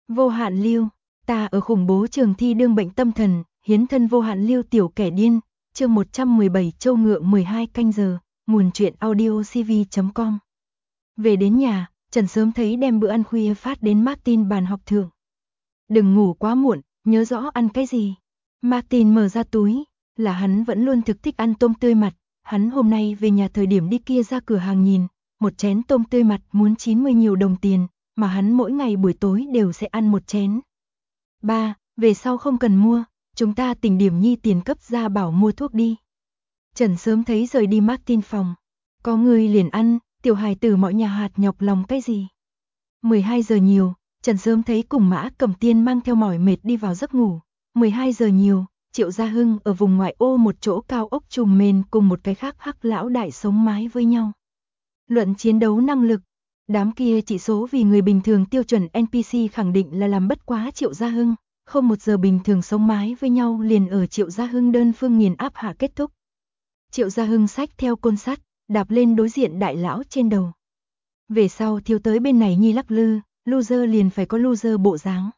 Vô hạn lưu, ta ở khủng bố trường thi đương bệnh tâm thần, hiến thân vô hạn lưu tiểu kẻ điên, chương 117 châu ngựa 12 canh giờ, nguồn truyện audio cv.com. Về đến nhà, Trần sớm thấy đem bữa ăn khuya phát đến Martin bàn học thượng. Đừng ngủ quá muộn, nhớ rõ ăn cái gì. Martin mở ra túi, là hắn vẫn luôn thực thích ăn tôm tươi mặt, hắn hôm nay về nhà thời điểm đi kia ra cửa hàng nhìn, một chén tôm tươi mặt muốn 90 nhiều đồng tiền, mà hắn mỗi ngày buổi tối đều sẽ ăn một chén. Ba, về sau không cần mua, chúng ta tỉnh điểm nhi tiền cấp ra bảo mua thuốc đi. Trần sớm thấy rời đi Martin phòng, có người liền ăn, tiểu hài tử mọi nhà hạt nhọc lòng cái gì. 12 giờ nhiều, Trần sớm thấy cùng Mã Cẩm Tiên mang theo mỏi mệt đi vào giấc ngủ. 12 giờ nhiều, Triệu Gia Hưng ở vùng ngoại ô một chỗ cao ốc trùm mền cùng một cái khác hắc lão đại sống mái với nhau. Luận chiến đấu năng lực, đám kia chỉ số vì người bình thường tiêu chuẩn NPC khẳng định là làm bất quá Triệu Gia Hưng, không một giờ bình thường sống mái với nhau liền ở Triệu Gia Hưng đơn phương nghiền áp hạ kết thúc. Triệu Gia Hưng xách theo côn sắt, đạp lên đối diện đại lão trên đầu. Về sau thiếu tới bên này nhi lắc lư, loser liền phải có loser bộ dáng.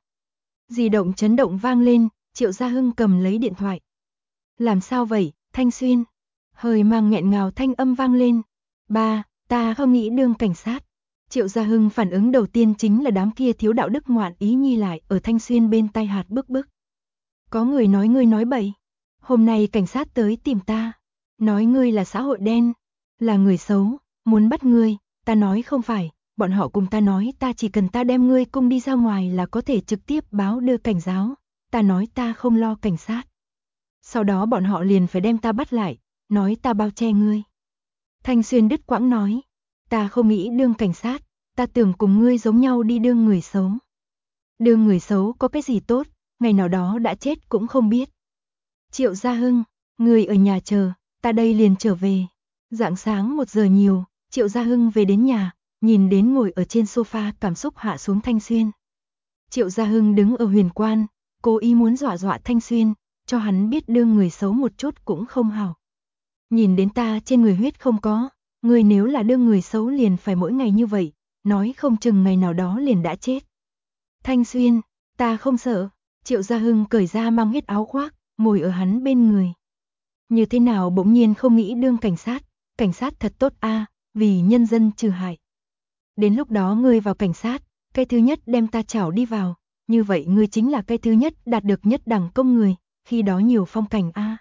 Di động chấn động vang lên, Triệu Gia Hưng cầm lấy điện thoại. Làm sao vậy, Thanh Xuyên? Hơi mang nghẹn ngào thanh âm vang lên. Ba, ta không nghĩ đương cảnh sát. Triệu Gia Hưng phản ứng đầu tiên chính là đám kia thiếu đạo đức ngoạn ý nhi lại ở Thanh Xuyên bên tai hạt bức bức. Có người nói ngươi nói bậy. Hôm nay cảnh sát tới tìm ta. Nói ngươi là xã hội đen, là người xấu, muốn bắt ngươi. Ta nói không phải, bọn họ cùng ta nói ta chỉ cần ta đem ngươi cung đi ra ngoài là có thể trực tiếp báo đưa cảnh giáo. Ta nói ta không lo cảnh sát. Sau đó bọn họ liền phải đem ta bắt lại, nói ta bao che ngươi. Thanh Xuyên đứt quãng nói, ta không nghĩ đương cảnh sát, ta tưởng cùng ngươi giống nhau đi đương người xấu. Đương người xấu có cái gì tốt, ngày nào đó đã chết cũng không biết. Triệu Gia Hưng, ngươi ở nhà chờ, ta đây liền trở về. Rạng sáng 1 giờ nhiều, Triệu Gia Hưng về đến nhà, nhìn đến ngồi ở trên sofa cảm xúc hạ xuống Thanh Xuyên. Triệu Gia Hưng đứng ở huyền quan, cố ý muốn dọa dọa Thanh Xuyên, cho hắn biết đương người xấu một chút cũng không hảo. Nhìn đến ta trên người huyết không có, người nếu là đương người xấu liền phải mỗi ngày như vậy, nói không chừng ngày nào đó liền đã chết. Thanh Xuyên, ta không sợ. Triệu Gia Hưng cởi ra mang hết áo khoác, ngồi ở hắn bên người. Như thế nào bỗng nhiên không nghĩ đương cảnh sát thật tốt a, vì nhân dân trừ hại. Đến lúc đó ngươi vào cảnh sát, cái thứ nhất đem ta chảo đi vào, như vậy ngươi chính là cái thứ nhất đạt được nhất đẳng công người, khi đó nhiều phong cảnh a.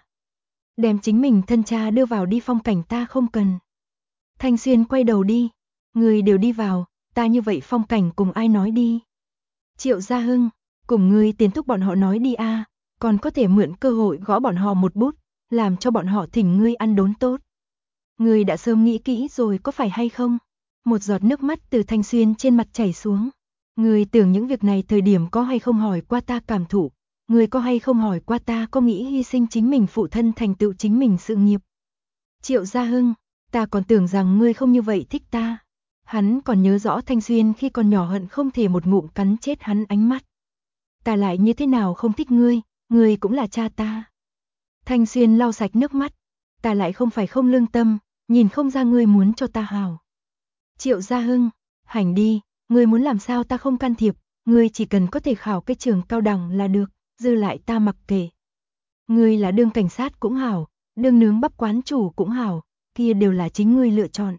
Đem chính mình thân cha đưa vào đi phong cảnh ta không cần. Thanh Xuyên quay đầu đi, ngươi đều đi vào, ta như vậy phong cảnh cùng ai nói đi. Triệu Gia Hưng, cùng ngươi tiền thúc bọn họ nói đi a, còn có thể mượn cơ hội gõ bọn họ một bút, làm cho bọn họ thỉnh ngươi ăn đốn tốt. Ngươi đã sớm nghĩ kỹ rồi có phải hay không? Một giọt nước mắt từ Thanh Xuyên trên mặt chảy xuống. Ngươi tưởng những việc này thời điểm có hay không hỏi qua ta cảm thụ, ngươi có hay không hỏi qua ta có nghĩ hy sinh chính mình phụ thân thành tựu chính mình sự nghiệp. Triệu Gia Hưng, ta còn tưởng rằng ngươi không như vậy thích ta. Hắn còn nhớ rõ Thanh Xuyên khi còn nhỏ hận không thể một ngụm cắn chết hắn ánh mắt. Ta lại như thế nào không thích ngươi cũng là cha ta. Thanh Xuyên lau sạch nước mắt, ta lại không phải không lương tâm, nhìn không ra ngươi muốn cho ta hảo. Triệu Gia Hưng, hành đi, ngươi muốn làm sao ta không can thiệp, ngươi chỉ cần có thể khảo cái trường cao đẳng là được, dư lại ta mặc kệ. Ngươi là đương cảnh sát cũng hảo, đương nướng bắp quán chủ cũng hảo, kia đều là chính ngươi lựa chọn.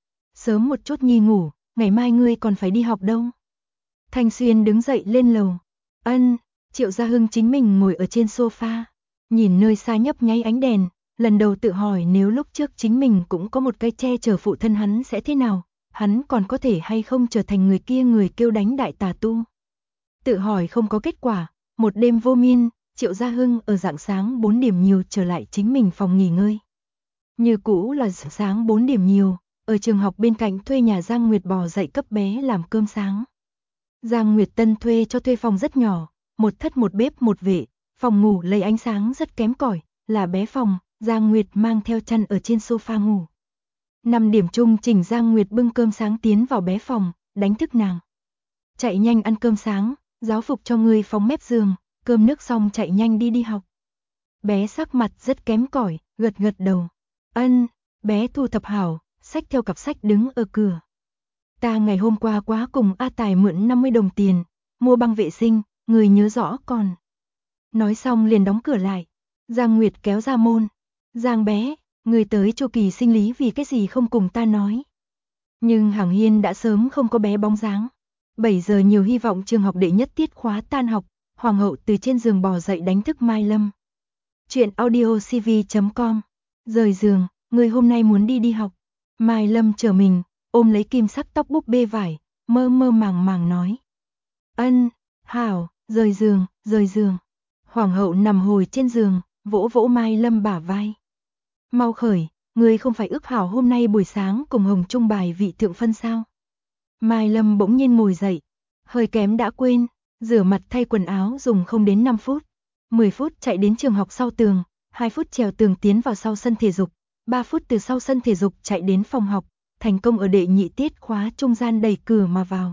Sớm một chút nhi ngủ, ngày mai ngươi còn phải đi học đâu. Thanh Xuyên đứng dậy lên lầu. Ân, Triệu Gia Hưng chính mình ngồi ở trên sofa, nhìn nơi xa nhấp nháy ánh đèn, lần đầu tự hỏi nếu lúc trước chính mình cũng có một cái che chở phụ thân hắn sẽ thế nào, hắn còn có thể hay không trở thành người kia người kêu đánh đại tà tu. Tự hỏi không có kết quả, một đêm vô miên, Triệu Gia Hưng ở rạng sáng 4 điểm nhiều trở lại chính mình phòng nghỉ ngơi. Như cũ là sáng 4 điểm nhiều, ở trường học bên cạnh thuê nhà Giang Nguyệt bò dậy cấp bé làm cơm sáng. Giang Nguyệt Tân thuê cho thuê phòng rất nhỏ, một thất một bếp một vệ, phòng ngủ lấy ánh sáng rất kém cỏi, là bé phòng, Giang Nguyệt mang theo chăn ở trên sofa ngủ. 5 điểm chung chỉnh Giang Nguyệt bưng cơm sáng tiến vào bé phòng, đánh thức nàng. Chạy nhanh ăn cơm sáng, giáo phục cho ngươi phóng mép giường, cơm nước xong chạy nhanh đi học. Bé sắc mặt rất kém cỏi, gật gật đầu. Ân, bé thu thập hảo, xách theo cặp sách đứng ở cửa. Ta ngày hôm qua quá cùng A Tài mượn 50 đồng tiền, mua băng vệ sinh, người nhớ rõ còn. Nói xong liền đóng cửa lại. Giang Nguyệt kéo ra môn. Giang bé, người tới chu kỳ sinh lý vì cái gì không cùng ta nói. Nhưng Hàng Hiên đã sớm không có bé bóng dáng. 7 giờ nhiều hy vọng trường học đệ nhất tiết khóa tan học, Hoàng hậu từ trên giường bò dậy đánh thức Mai Lâm. Chuyện audiocv.com. Rời giường, người hôm nay muốn đi học. Mai Lâm trở mình, ôm lấy kim sắc tóc búp bê vải, mơ mơ màng màng nói. Ân, hảo, rời giường. Hoàng hậu nằm hồi trên giường, vỗ vỗ Mai Lâm bả vai. Mau khởi, người không phải ước hảo hôm nay buổi sáng cùng Hồng Trung bài vị thượng phân sao? Mai Lâm bỗng nhiên ngồi dậy, hơi kém đã quên, rửa mặt thay quần áo dùng không đến 5 phút. 10 phút chạy đến trường học sau tường, 2 phút trèo tường tiến vào sau sân thể dục, 3 phút từ sau sân thể dục chạy đến phòng học, thành công ở đệ nhị tiết khóa trung gian đẩy cửa mà vào.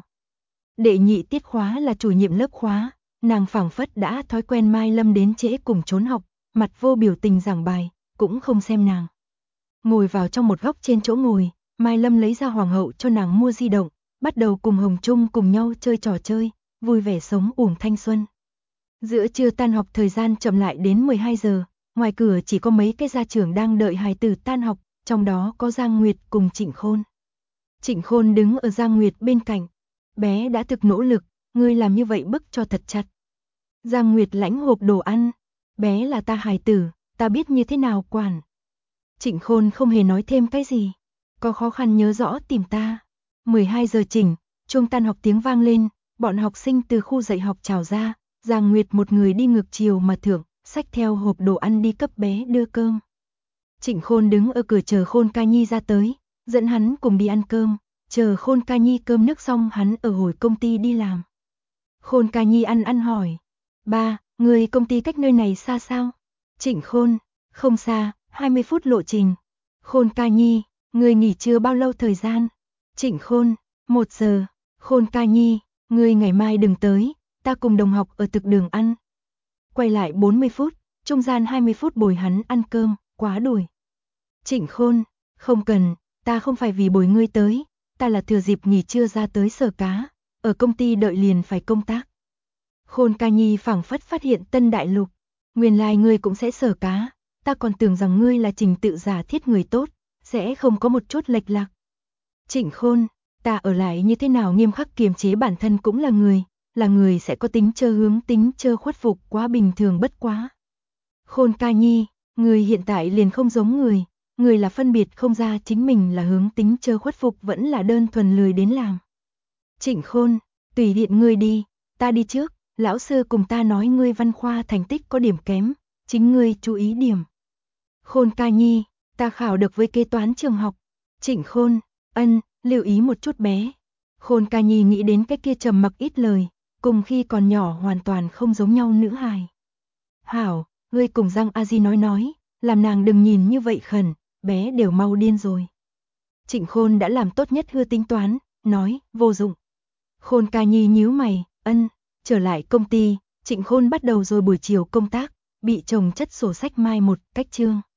Đệ nhị tiết khóa là chủ nhiệm lớp khóa, nàng phảng phất đã thói quen Mai Lâm đến trễ cùng trốn học, mặt vô biểu tình giảng bài, cũng không xem nàng. Ngồi vào trong một góc trên chỗ ngồi, Mai Lâm lấy ra Hoàng hậu cho nàng mua di động, bắt đầu cùng Hồng Trung cùng nhau chơi trò chơi, vui vẻ sống uổng thanh xuân. Giữa trưa tan học thời gian chậm lại đến 12 giờ, ngoài cửa chỉ có mấy cái gia trưởng đang đợi hài tử tan học, trong đó có Giang Nguyệt cùng Trịnh Khôn. Trịnh Khôn đứng ở Giang Nguyệt bên cạnh. Bé đã thực nỗ lực, ngươi làm như vậy bức cho thật chặt. Giang Nguyệt lãnh hộp đồ ăn. Bé là ta hài tử, ta biết như thế nào quản. Trịnh Khôn không hề nói thêm cái gì. Có khó khăn nhớ rõ tìm ta. 12 giờ chỉnh, chuông tan học tiếng vang lên, bọn học sinh từ khu dạy học trào ra. Giang Nguyệt một người đi ngược chiều mà thượng, xách theo hộp đồ ăn đi cấp bé đưa cơm. Trịnh Khôn đứng ở cửa chờ Khôn ca nhi ra tới, dẫn hắn cùng đi ăn cơm. Chờ Khôn ca nhi cơm nước xong hắn ở hồi công ty đi làm. Khôn ca nhi ăn hỏi. Ba, người công ty cách nơi này xa sao? Trịnh Khôn, không xa, 20 phút lộ trình. Khôn ca nhi, người nghỉ trưa bao lâu thời gian? Trịnh Khôn, 1 giờ. Khôn ca nhi, người ngày mai đừng tới, ta cùng đồng học ở thực đường ăn. Quay lại 40 phút, trung gian 20 phút bồi hắn ăn cơm, quá đuổi. Trịnh Khôn, không cần, ta không phải vì bồi ngươi tới. Ta là thừa dịp nghỉ trưa ra tới sở cá, ở công ty đợi liền phải công tác. Khôn ca nhi phảng phất phát hiện tân đại lục, nguyên lai ngươi cũng sẽ sở cá, ta còn tưởng rằng ngươi là trình tự giả thiết người tốt, sẽ không có một chút lệch lạc. Trịnh Khôn, ta ở lại như thế nào nghiêm khắc kiềm chế bản thân cũng là người sẽ có tính chơ hướng tính chơ khuất phục quá bình thường bất quá. Khôn ca nhi, ngươi hiện tại liền không giống người. Người là phân biệt không ra chính mình là hướng tính chơ khuất phục vẫn là đơn thuần lười đến làm. Trịnh Khôn, tùy tiện ngươi đi, ta đi trước, lão sư cùng ta nói ngươi văn khoa thành tích có điểm kém, chính ngươi chú ý điểm. Khôn ca nhi, ta khảo được với kế toán trường học. Trịnh Khôn, lưu ý một chút bé. Khôn ca nhi nghĩ đến cái kia trầm mặc ít lời, cùng khi còn nhỏ hoàn toàn không giống nhau nữ hài. Hảo, ngươi cùng Giang A Di nói, làm nàng đừng nhìn như vậy khẩn. Bé đều mau điên rồi. Trịnh Khôn đã làm tốt nhất hư tính toán, nói, vô dụng. Khôn ca nhi nhíu mày, trở lại công ty, Trịnh Khôn bắt đầu rồi buổi chiều công tác, bị chồng chất sổ sách mai một cách chương.